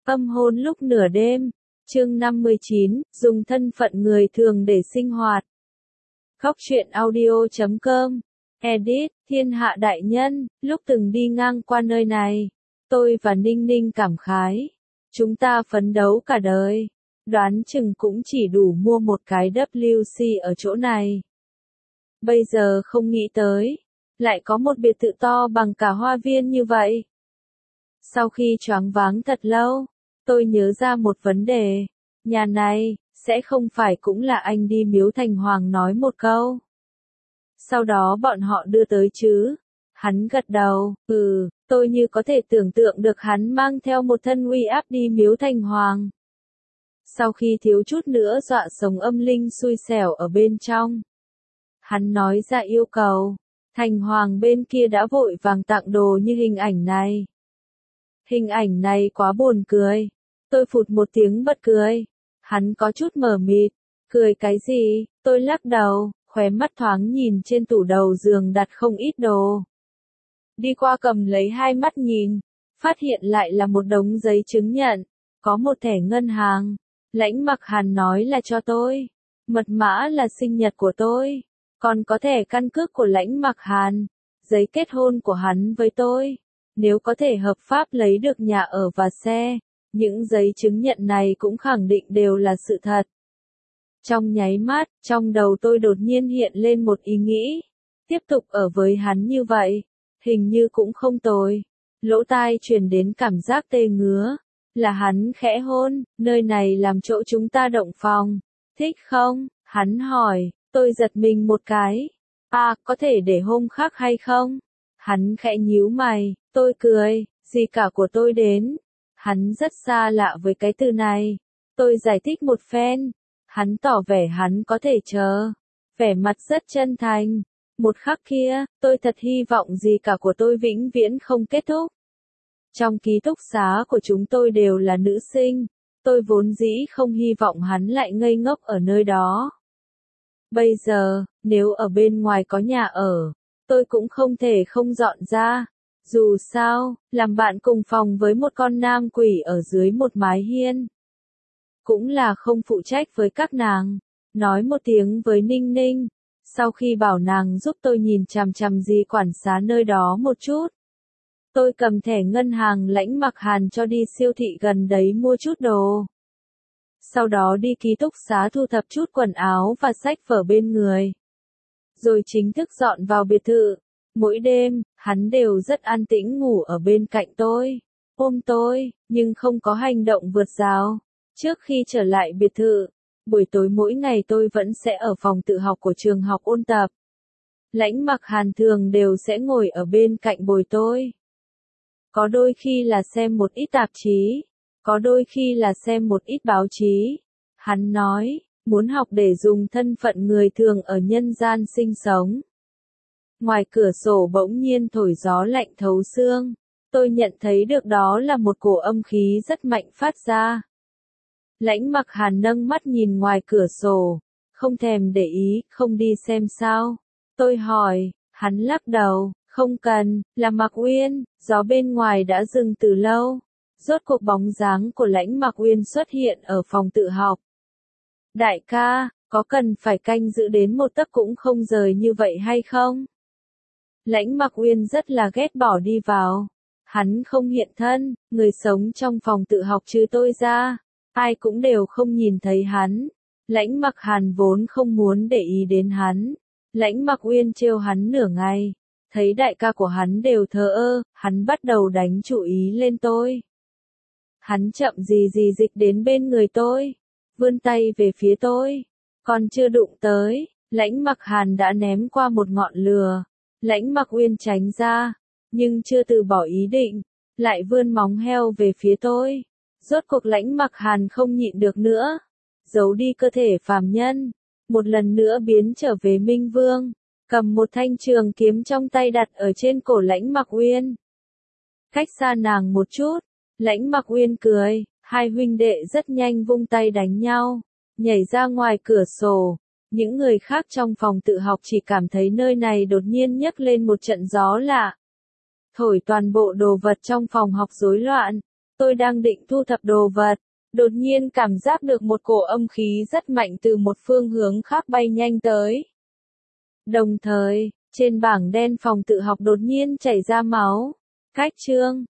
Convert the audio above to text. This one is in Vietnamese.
Âm hôn lúc nửa đêm. Chương 59, dùng thân phận người thường để sinh hoạt. Góc truyện audio.com. Edit, thiên hạ đại nhân, lúc từng đi ngang qua nơi này, tôi và Ninh Ninh cảm khái. Chúng ta phấn đấu cả đời, đoán chừng cũng chỉ đủ mua một cái WC ở chỗ này. Bây giờ không nghĩ tới, lại có một biệt thự to bằng cả hoa viên như vậy. Sau khi choáng váng thật lâu, tôi nhớ ra một vấn đề, nhà này, sẽ không phải cũng là anh đi Miếu Thành Hoàng nói một câu. Sau đó bọn họ đưa tới chứ. Hắn gật đầu, tôi như có thể tưởng tượng được hắn mang theo một thân uy áp đi Miếu Thành Hoàng. Sau khi thiếu chút nữa dọa sống âm linh xui xẻo ở bên trong. Hắn nói ra yêu cầu, Thành Hoàng bên kia đã vội vàng tặng đồ như hình ảnh này. Hình ảnh này quá buồn cười. Tôi phụt một tiếng bật cười. Hắn có chút mờ mịt. Cười cái gì? Tôi lắc đầu, khóe mắt thoáng nhìn trên tủ đầu giường đặt không ít đồ. Đi qua cầm lấy hai mắt nhìn, phát hiện lại là một đống giấy chứng nhận, có một thẻ ngân hàng. Lãnh Mặc Hàn nói là cho tôi. Mật mã là sinh nhật của tôi. Còn có thẻ căn cước của Lãnh Mặc Hàn. Giấy kết hôn của hắn với tôi. Nếu có thể hợp pháp lấy được nhà ở và xe, những giấy chứng nhận này cũng khẳng định đều là sự thật. Trong nháy mắt, trong đầu tôi đột nhiên hiện lên một ý nghĩ. Tiếp tục ở với hắn như vậy, hình như cũng không tồi. Lỗ tai truyền đến cảm giác tê ngứa. Là hắn khẽ hôn, nơi này làm chỗ chúng ta động phòng. Thích không? Hắn hỏi, tôi giật mình một cái. Có thể để hôm khác hay không? Hắn khẽ nhíu mày, tôi cười, gì cả của tôi đến. Hắn rất xa lạ với cái từ này. Tôi giải thích một phen. Hắn tỏ vẻ hắn có thể chờ. Vẻ mặt rất chân thành. Một khắc kia, tôi thật hy vọng gì cả của tôi vĩnh viễn không kết thúc. Trong ký túc xá của chúng tôi đều là nữ sinh. Tôi vốn dĩ không hy vọng hắn lại ngây ngốc ở nơi đó. Bây giờ, nếu ở bên ngoài có nhà ở, tôi cũng không thể không dọn ra. Dù sao, làm bạn cùng phòng với một con nam quỷ ở dưới một mái hiên. Cũng là không phụ trách với các nàng. Nói một tiếng với Ninh Ninh. Sau khi bảo nàng giúp tôi nhìn chằm chằm dì quản xá nơi đó một chút. Tôi cầm thẻ ngân hàng Lãnh Mặc Hàn cho đi siêu thị gần đấy mua chút đồ. Sau đó đi ký túc xá thu thập chút quần áo và sách vở bên người. Rồi chính thức dọn vào biệt thự. Mỗi đêm, hắn đều rất an tĩnh ngủ ở bên cạnh tôi, ôm tôi, nhưng không có hành động vượt rào. Trước khi trở lại biệt thự, buổi tối mỗi ngày tôi vẫn sẽ ở phòng tự học của trường học ôn tập. Lãnh Mặc Hàn thường đều sẽ ngồi ở bên cạnh bồi tôi. Có đôi khi là xem một ít tạp chí, có đôi khi là xem một ít báo chí. Hắn nói, muốn học để dùng thân phận người thường ở nhân gian sinh sống. Ngoài cửa sổ bỗng nhiên thổi gió lạnh thấu xương. Tôi nhận thấy được đó là một cổ âm khí rất mạnh phát ra. Lãnh Mặc Hàn nâng mắt nhìn ngoài cửa sổ. Không thèm để ý, không đi xem sao. Tôi hỏi, hắn lắc đầu, không cần, là Mặc Uyên, gió bên ngoài đã dừng từ lâu. Rốt cuộc bóng dáng của Lãnh Mặc Uyên xuất hiện ở phòng tự học. Đại ca, có cần phải canh giữ đến một tấc cũng không rời như vậy hay không? Lãnh Mặc Uyên rất là ghét bỏ đi vào. Hắn không hiện thân, người sống trong phòng tự học trừ tôi ra. Ai cũng đều không nhìn thấy hắn. Lãnh Mặc Hàn vốn không muốn để ý đến hắn. Lãnh Mặc Uyên trêu hắn nửa ngày. Thấy đại ca của hắn đều thờ ơ, hắn bắt đầu đánh chủ ý lên tôi. Hắn chậm gì gì dịch đến bên người tôi. Vươn tay về phía tôi. Còn chưa đụng tới, Lãnh Mặc Hàn đã ném qua một ngọn lửa. Lãnh Mặc Uyên tránh ra, nhưng chưa từ bỏ ý định, lại vươn móng heo về phía tôi. Rốt cuộc Lãnh Mặc Hàn không nhịn được nữa, giấu đi cơ thể phàm nhân, một lần nữa biến trở về Minh Vương, cầm một thanh trường kiếm trong tay đặt ở trên cổ Lãnh Mặc Uyên. Cách xa nàng một chút, Lãnh Mặc Uyên cười, hai huynh đệ rất nhanh vung tay đánh nhau, nhảy ra ngoài cửa sổ. Những người khác trong phòng tự học chỉ cảm thấy nơi này đột nhiên nhấc lên một trận gió lạ. Thổi toàn bộ đồ vật trong phòng học rối loạn. Tôi đang định thu thập đồ vật. Đột nhiên cảm giác được một cổ âm khí rất mạnh từ một phương hướng khác bay nhanh tới. Đồng thời, trên bảng đen phòng tự học đột nhiên chảy ra máu. Cách chương